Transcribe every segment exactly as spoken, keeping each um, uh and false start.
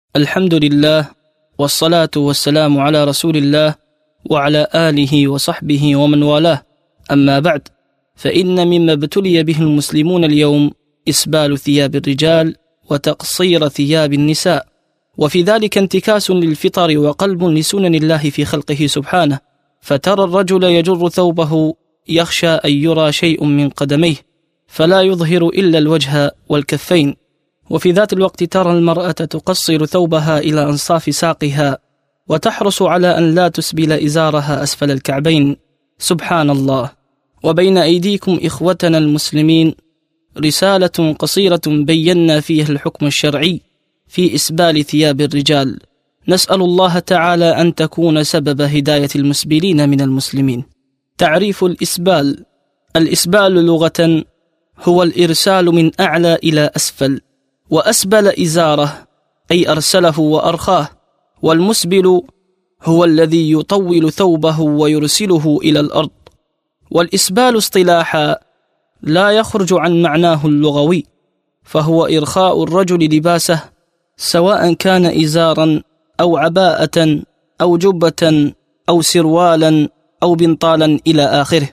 الحمد لله، والصلاة والسلام على رسول الله وعلى آله وصحبه ومن والاه. أما بعد، فإن مما ابتلي به المسلمون اليوم إسبال ثياب الرجال وتقصير ثياب النساء، وفي ذلك انتكاس للفطر وقلب لسنن الله في خلقه سبحانه، فترى الرجل يجر ثوبه يخشى أن يرى شيء من قدميه فلا يظهر إلا الوجه والكفين، وفي ذات الوقت ترى المرأة تقصر ثوبها إلى أنصاف ساقها وتحرص على أن لا تسبل إزارها أسفل الكعبين. سبحان الله. وبين أيديكم إخوتنا المسلمين رسالة قصيرة بينا فيها الحكم الشرعي في إسبال ثياب الرجال، نسأل الله تعالى أن تكون سبب هداية المسبلين من المسلمين. تعريف الإسبال: الإسبال لغة هو الإرسال من أعلى إلى أسفل، وأسبل إزاره أي أرسله وأرخاه، والمسبل هو الذي يطول ثوبه ويرسله إلى الأرض. والإسبال اصطلاحا لا يخرج عن معناه اللغوي، فهو إرخاء الرجل لباسه سواء كان إزارا أو عباءة أو جبة أو سروالا أو بنطالا إلى آخره،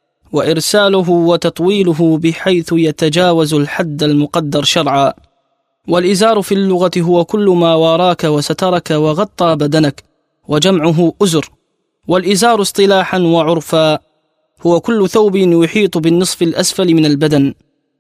وإرساله وتطويله بحيث يتجاوز الحد المقدر شرعا. والإزار في اللغة هو كل ما واراك وسترك وغطى بدنك، وجمعه أزر. والإزار اصطلاحا وعرفا هو كل ثوب يحيط بالنصف الأسفل من البدن.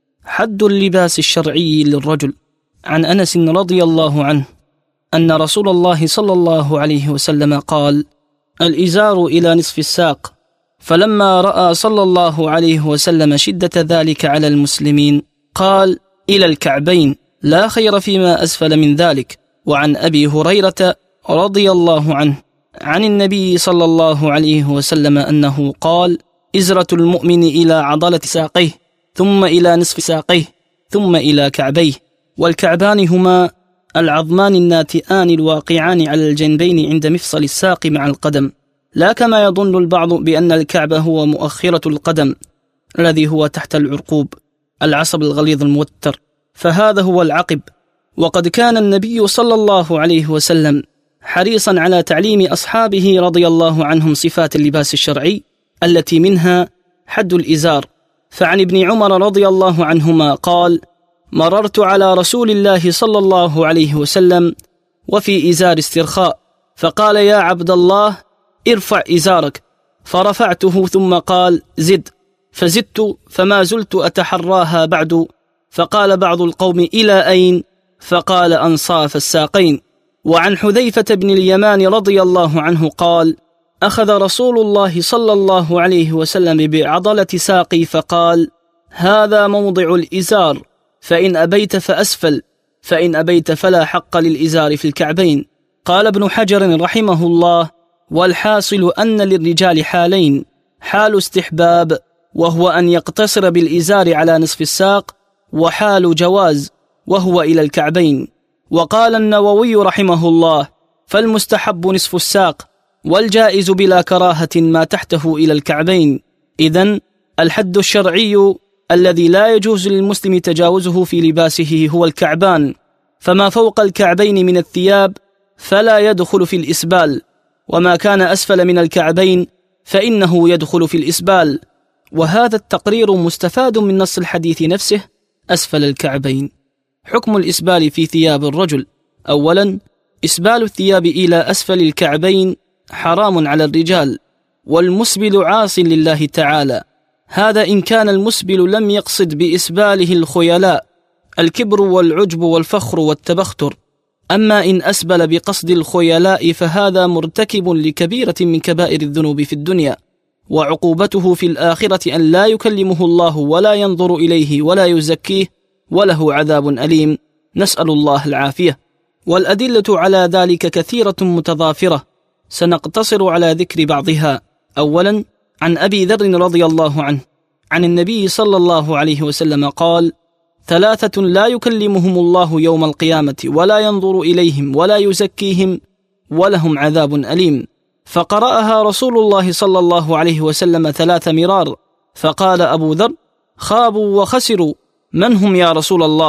حد اللباس الشرعي للرجل: عن أنس رضي الله عنه أن رسول الله صلى الله عليه وسلم قال: الإزار إلى نصف الساق، فلما رأى صلى الله عليه وسلم شدة ذلك على المسلمين قال: إلى الكعبين، لا خير فيما أسفل من ذلك. وعن أبي هريرة رضي الله عنه عن النبي صلى الله عليه وسلم أنه قال: إزرة المؤمن إلى عضلة ساقيه، ثم إلى نصف ساقيه، ثم إلى كعبيه. والكعبان هما العظمان الناتئان الواقعان على الجنبين عند مفصل الساق مع القدم، لا كما يظن البعض بأن الكعب هو مؤخرة القدم الذي هو تحت العرقوب العصب الغليظ الموتر، فهذا هو العقب. وقد كان النبي صلى الله عليه وسلم حريصا على تعليم أصحابه رضي الله عنهم صفات اللباس الشرعي التي منها حد الإزار. فعن ابن عمر رضي الله عنهما قال: مررت على رسول الله صلى الله عليه وسلم وفي إزار استرخاء، فقال: يا عبد الله ارفع إزارك، فرفعته، ثم قال: زد، فزدت، فما زلت أتحراها بعد. فقال بعض القوم: إلى أين؟ فقال: أنصاف الساقين. وعن حذيفة بن اليمان رضي الله عنه قال: أخذ رسول الله صلى الله عليه وسلم بعضلة ساقي فقال: هذا موضع الإزار، فإن أبيت فأسفل، فإن أبيت فلا حق للإزار في الكعبين. قال ابن حجر رحمه الله: والحاصل أن للرجال حالين: حال استحباب وهو أن يقتصر بالإزار على نصف الساق، وحال جواز وهو إلى الكعبين. وقال النووي رحمه الله: فالمستحب نصف الساق، والجائز بلا كراهة ما تحته إلى الكعبين. إذن الحد الشرعي الذي لا يجوز للمسلم تجاوزه في لباسه هو الكعبان، فما فوق الكعبين من الثياب فلا يدخل في الإسبال، وما كان أسفل من الكعبين فإنه يدخل في الإسبال. وهذا التقرير مستفاد من نص الحديث نفسه: أسفل الكعبين. حكم الإسبال في ثياب الرجل: أولا، إسبال الثياب إلى أسفل الكعبين حرام على الرجال، والمسبل عاص لله تعالى، هذا إن كان المسبل لم يقصد بإسباله الخيلاء، الكبر والعجب والفخر والتبختر. أما إن أسبل بقصد الخيلاء فهذا مرتكب لكبيرة من كبائر الذنوب في الدنيا، وعقوبته في الآخرة أن لا يكلمه الله ولا ينظر إليه ولا يزكيه، وله عذاب أليم، نسأل الله العافية. والأدلة على ذلك كثيرة متضافرة، سنقتصر على ذكر بعضها. أولا، عن أبي ذر رضي الله عنه عن النبي صلى الله عليه وسلم قال: ثلاثة لا يكلمهم الله يوم القيامة ولا ينظر إليهم ولا يزكيهم ولهم عذاب أليم. فقرأها رسول الله صلى الله عليه وسلم ثلاث مرار، فقال أبو ذر: خابوا وخسروا، من هم يا رسول الله؟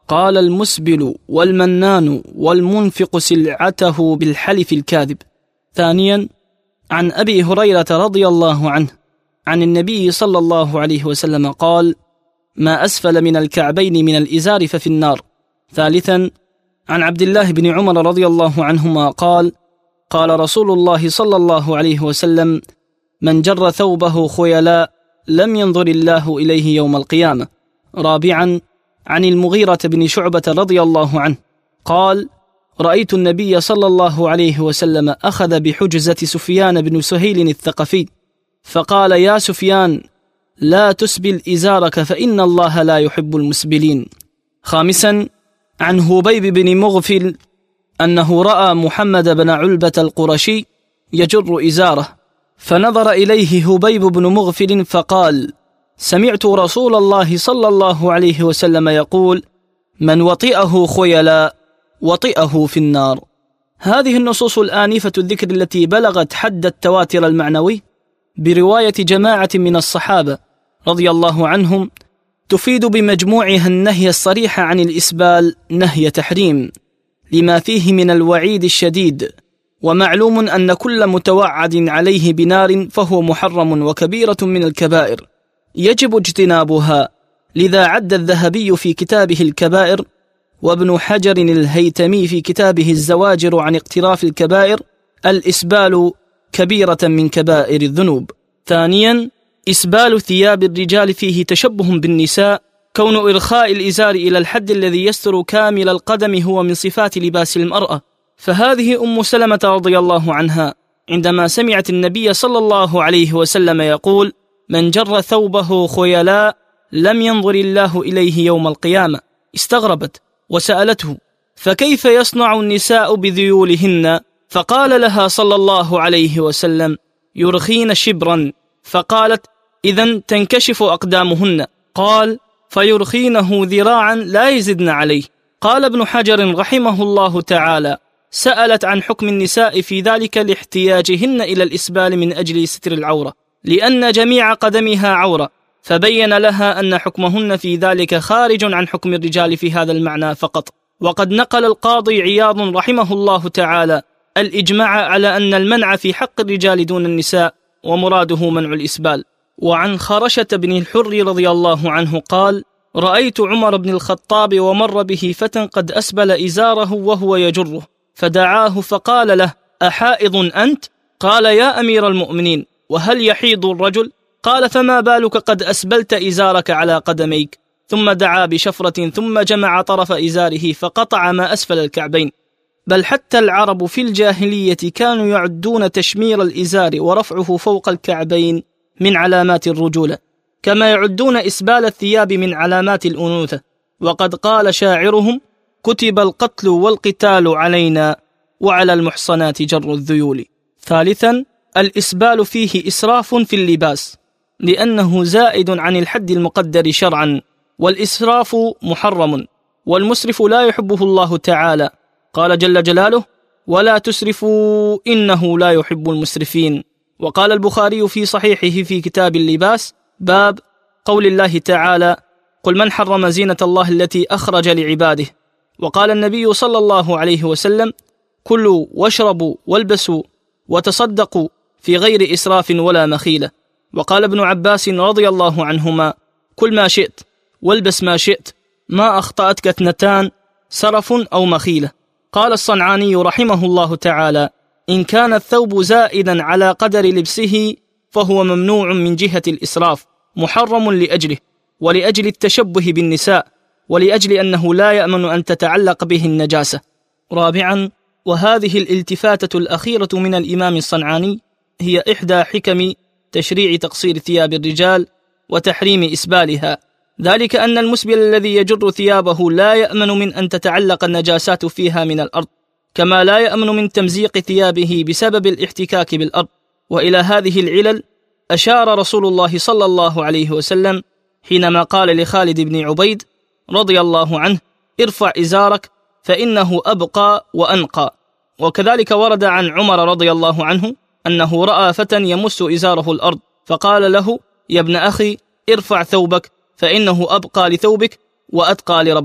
قال: المسبل والمنان والمنفق سلعته بالحلف الكاذب. ثانيا، عن أبي هريرة رضي الله عنه عن النبي صلى الله عليه وسلم قال: ما أسفل من الكعبين من الإزار ففي النار. ثالثا، عن عبد الله بن عمر رضي الله عنهما قال: قال رسول الله صلى الله عليه وسلم: من جر ثوبه خيلاء لم ينظر الله إليه يوم القيامة. رابعا، عن المغيرة بن شعبة رضي الله عنه قال: رأيت النبي صلى الله عليه وسلم أخذ بحجزة سفيان بن سهيل الثقفي فقال: يا سفيان، لا تسبل إزارك فإن الله لا يحب المسبلين. خامسا، عن هبيب بن مغفل أنه رأى محمد بن علبة القرشي يجر إزاره، فنظر إليه هبيب بن مغفل فقال: سمعت رسول الله صلى الله عليه وسلم يقول: من وطئه خيلاء وطئه في النار. هذه النصوص الآنفة الذكر التي بلغت حد التواتر المعنوي برواية جماعة من الصحابة رضي الله عنهم تفيد بمجموعها النهي الصريح عن الإسبال نهي تحريم لما فيه من الوعيد الشديد، ومعلوم أن كل متوعد عليه بنار فهو محرم وكبيرة من الكبائر يجب اجتنابها. لذا عد الذهبي في كتابه الكبائر، وابن حجر الهيتمي في كتابه الزواجر عن اقتراف الكبائر، الإسبال كبيرة من كبائر الذنوب. ثانيا، إسبال ثياب الرجال فيه تشبه بالنساء، كون إرخاء الإزار إلى الحد الذي يستر كامل القدم هو من صفات لباس المرأة. فهذه أم سلمة رضي الله عنها عندما سمعت النبي صلى الله عليه وسلم يقول: من جر ثوبه خيلاء لم ينظر الله إليه يوم القيامة، استغربت وسألته: فكيف يصنع النساء بذيولهن؟ فقال لها صلى الله عليه وسلم: يرخين شبرا. فقالت: إذن تنكشف أقدامهن. قال: فيرخينه ذراعا لا يزدن عليه. قال ابن حجر رحمه الله تعالى: سألت عن حكم النساء في ذلك لاحتياجهن إلى الإسبال من أجل ستر العورة، لأن جميع قدمها عورة، فبين لها أن حكمهن في ذلك خارج عن حكم الرجال في هذا المعنى فقط. وقد نقل القاضي عياض رحمه الله تعالى الإجماع على أن المنع في حق الرجال دون النساء، ومراده منع الإسبال. وعن خرشة بن الحر رضي الله عنه قال: رأيت عمر بن الخطاب ومر به فتى قد أسبل إزاره وهو يجره، فدعاه فقال له: أحائض أنت؟ قال: يا أمير المؤمنين، وهل يحيض الرجل؟ قال: فما بالك قد أسبلت إزارك على قدميك؟ ثم دعا بشفرة ثم جمع طرف إزاره فقطع ما أسفل الكعبين. بل حتى العرب في الجاهلية كانوا يعدون تشمير الإزار ورفعه فوق الكعبين من علامات الرجولة، كما يعدون إسبال الثياب من علامات الأنوثة. وقد قال شاعرهم: كتب القتل والقتال علينا وعلى المحصنات جر الذيول. ثالثا، الإسبال فيه إسراف في اللباس، لأنه زائد عن الحد المقدر شرعا، والإسراف محرم، والمسرف لا يحبه الله تعالى. قال جل جلاله: ولا تسرفوا إنه لا يحب المسرفين. وقال البخاري في صحيحه في كتاب اللباس باب قول الله تعالى: قل من حرم زينة الله التي أخرج لعباده. وقال النبي صلى الله عليه وسلم: كلوا واشربوا والبسوا وتصدقوا في غير إسراف ولا مخيلة. وقال ابن عباس رضي الله عنهما: كل ما شئت والبس ما شئت، ما أخطأتك اثنتان، سرف أو مخيلة. قال الصنعاني رحمه الله تعالى: إن كان الثوب زائدا على قدر لبسه فهو ممنوع من جهة الإسراف، محرم لأجله، ولأجل التشبه بالنساء، ولأجل أنه لا يأمن أن تتعلق به النجاسة. رابعا، وهذه الالتفاتة الأخيرة من الإمام الصنعاني هي إحدى حكم تشريع تقصير ثياب الرجال وتحريم إسبالها، ذلك أن المسبل الذي يجر ثيابه لا يأمن من أن تتعلق النجاسات فيها من الأرض، كما لا يأمن من تمزيق ثيابه بسبب الاحتكاك بالأرض. وإلى هذه العلل أشار رسول الله صلى الله عليه وسلم حينما قال لخالد بن عبيد رضي الله عنه: ارفع إزارك فإنه أبقى وأنقى. وكذلك ورد عن عمر رضي الله عنه أنه رأى فتى يمس إزاره الأرض، فقال له: يا ابن أخي، ارفع ثوبك فإنه أبقى لثوبك وأتقى لربك.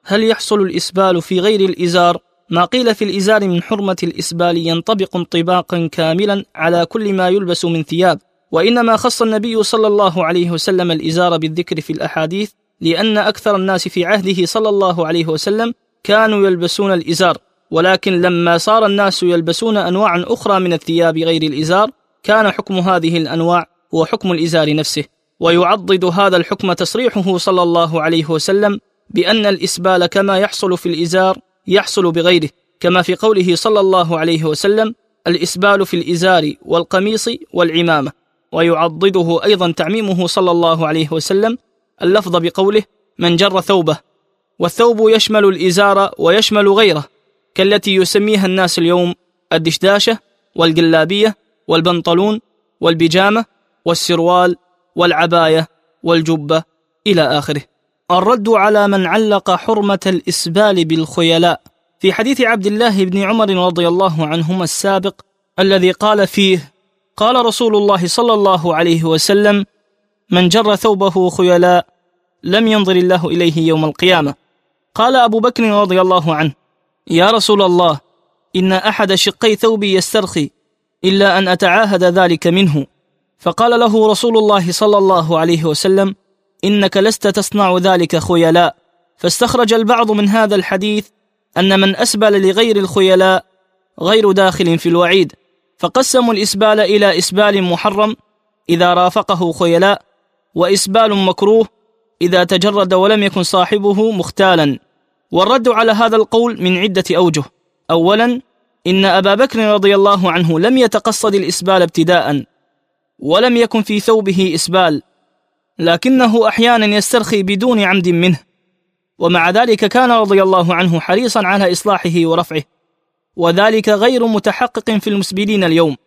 هل يحصل الإسبال في غير الإزار؟ ما قيل في الإزار من حرمة الإسبال ينطبق انطباقا كاملا على كل ما يلبس من ثياب، وإنما خص النبي صلى الله عليه وسلم الإزار بالذكر في الأحاديث لأن أكثر الناس في عهده صلى الله عليه وسلم كانوا يلبسون الإزار، ولكن لما صار الناس يلبسون أنواعا أخرى من الثياب غير الإزار كان حكم هذه الأنواع هو حكم الإزار نفسه. ويعضد هذا الحكم تصريحه صلى الله عليه وسلم بأن الإسبال كما يحصل في الإزار يحصل بغيره، كما في قوله صلى الله عليه وسلم: الإسبال في الإزار والقميص والعمامة. ويعضده أيضا تعميمه صلى الله عليه وسلم اللفظ بقوله: من جر ثوبه، والثوب يشمل الإزار ويشمل غيره، كالتي يسميها الناس اليوم الدشداشة والجلابية والبنطلون والبيجامة والسروال والعباية والجبة إلى آخره. الرد على من علق حرمة الإسبال بالخيلاء في حديث عبد الله بن عمر رضي الله عنهما السابق الذي قال فيه: قال رسول الله صلى الله عليه وسلم: من جر ثوبه خيلاء لم ينظر الله إليه يوم القيامة. قال أبو بكر رضي الله عنه: يا رسول الله، إن أحد شقي ثوبي يسترخي إلا أن أتعاهد ذلك منه. فقال له رسول الله صلى الله عليه وسلم: إنك لست تصنع ذلك خيلاء. فاستخرج البعض من هذا الحديث أن من أسبل لغير الخيلاء غير داخل في الوعيد، فقسموا الإسبال إلى إسبال محرم إذا رافقه خيلاء، وإسبال مكروه إذا تجرد ولم يكن صاحبه مختالا. والرد على هذا القول من عدة أوجه. أولا، إن أبا بكر رضي الله عنه لم يتقصد الإسبال ابتداء، ولم يكن في ثوبه إسبال، لكنه أحيانا يسترخي بدون عمد منه، ومع ذلك كان رضي الله عنه حريصا على إصلاحه ورفعه، وذلك غير متحقق في المسبلين اليوم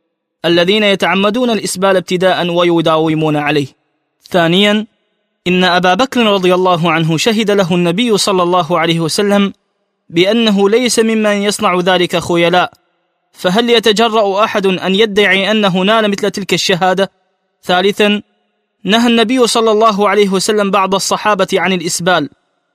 الذين يتعمدون الإسبال ابتداء ويداومون عليه. ثانيا، إن أبا بكر رضي الله عنه شهد له النبي صلى الله عليه وسلم بأنه ليس ممن يصنع ذلك خيلاء، فهل يتجرأ أحد أن يدعي أنه نال مثل تلك الشهادة؟ ثالثا، نهى النبي صلى الله عليه وسلم بعض الصحابة عن الإسبال،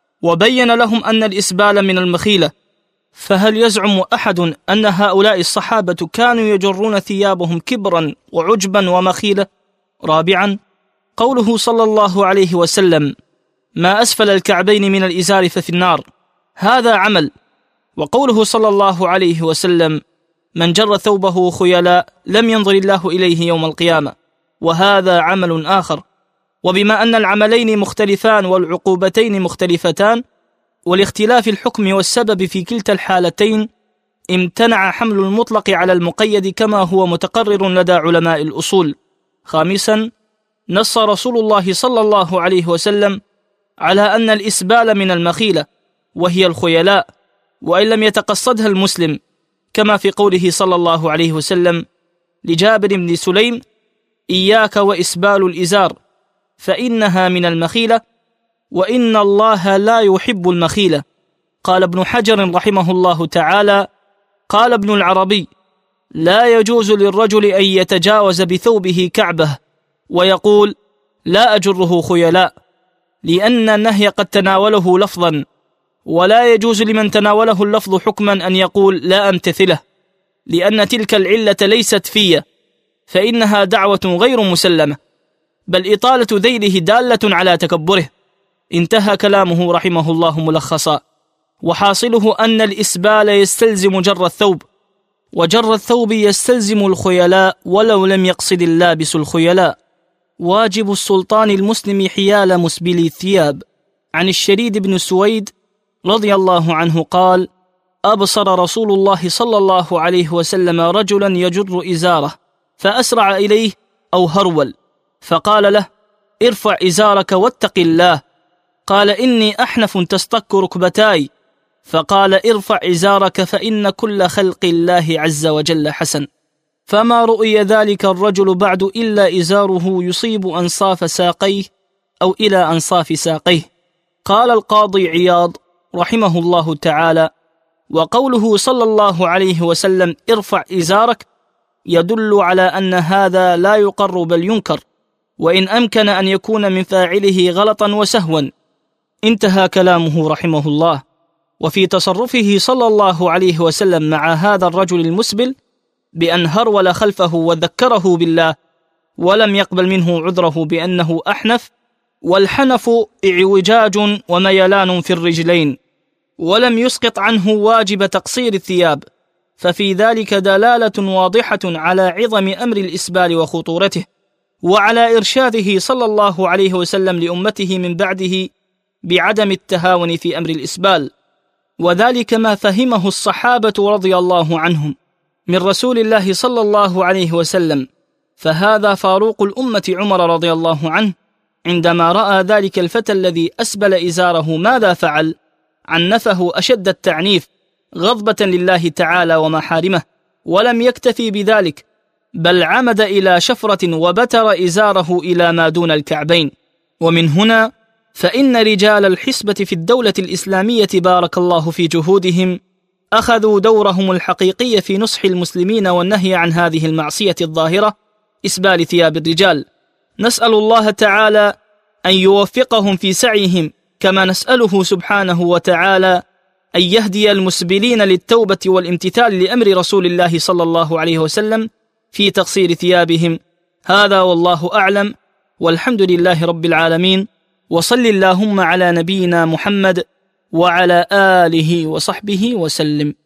وبين لهم أن الإسبال من المخيلة، فهل يزعم أحد أن هؤلاء الصحابة كانوا يجرون ثيابهم كبرا وعجبا ومخيلة؟ رابعا، قوله صلى الله عليه وسلم: ما أسفل الكعبين من الإزار ففي النار، هذا عمل. وقوله صلى الله عليه وسلم: من جر ثوبه خيلاء لم ينظر الله إليه يوم القيامة، وهذا عمل آخر. وبما أن العملين مختلفان والعقوبتين مختلفتان، ولاختلاف الحكم والسبب في كلتا الحالتين، امتنع حمل المطلق على المقيد كما هو متقرر لدى علماء الأصول. خامسا، نص رسول الله صلى الله عليه وسلم على أن الإسبال من المخيلة وهي الخيلاء، وإن لم يتقصدها المسلم، كما في قوله صلى الله عليه وسلم لجابر بن سليم: إياك وإسبال الإزار فإنها من المخيلة، وإن الله لا يحب المخيلة. قال ابن حجر رحمه الله تعالى: قال ابن العربي: لا يجوز للرجل أن يتجاوز بثوبه كعبه ويقول لا أجره خيلاء، لأن النهي قد تناوله لفظا، ولا يجوز لمن تناوله اللفظ حكما أن يقول لا أمتثله، لأن تلك العلة ليست فيه، فإنها دعوة غير مسلمة، بل إطالة ذيله دالة على تكبره. انتهى كلامه رحمه الله ملخصا. وحاصله أن الإسبال يستلزم جر الثوب، وجر الثوب يستلزم الخيلاء ولو لم يقصد اللابس الخيلاء. واجب السلطان المسلم حيال مسبلي الثياب. عن الشريد بن سويد رضي الله عنه قال: أبصر رسول الله صلى الله عليه وسلم رجلا يجر إزاره، فأسرع إليه أو هرول، فقال له: ارفع إزارك واتق الله. قال: إني أحنف تستك ركبتاي. فقال: ارفع إزارك فإن كل خلق الله عز وجل حسن. فما رؤي ذلك الرجل بعد إلا إزاره يصيب أنصاف ساقيه أو إلى أنصاف ساقيه. قال القاضي عياض رحمه الله تعالى: وقوله صلى الله عليه وسلم ارفع إزارك يدل على أن هذا لا يقر بل ينكر، وإن أمكن أن يكون من فاعله غلطا وسهوا، انتهى كلامه رحمه الله. وفي تصرفه صلى الله عليه وسلم مع هذا الرجل المسبل بأن هرول خلفه وذكره بالله، ولم يقبل منه عذره بأنه أحنف، والحنف اعوجاج وميلان في الرجلين، ولم يسقط عنه واجب تقصير الثياب، ففي ذلك دلالة واضحة على عظم أمر الإسبال وخطورته، وعلى إرشاده صلى الله عليه وسلم لأمته من بعده بعدم التهاون في أمر الإسبال، وذلك ما فهمه الصحابة رضي الله عنهم من رسول الله صلى الله عليه وسلم. فهذا فاروق الأمة عمر رضي الله عنه عندما رأى ذلك الفتى الذي أسبل إزاره ماذا فعل؟ عنفه أشد التعنيف غضبة لله تعالى ومحارمه، ولم يكتفي بذلك بل عمد إلى شفرة وبتر إزاره إلى ما دون الكعبين. ومن هنا فإن رجال الحسبة في الدولة الإسلامية بارك الله في جهودهم أخذوا دورهم الحقيقي في نصح المسلمين والنهي عن هذه المعصية الظاهرة، إسبال ثياب الرجال. نسأل الله تعالى أن يوفقهم في سعيهم، كما نسأله سبحانه وتعالى أن يهدي المسبلين للتوبة والامتثال لأمر رسول الله صلى الله عليه وسلم في تقصير ثيابهم. هذا والله أعلم، والحمد لله رب العالمين، وصل اللهم على نبينا محمد وعلى آله وصحبه وسلم.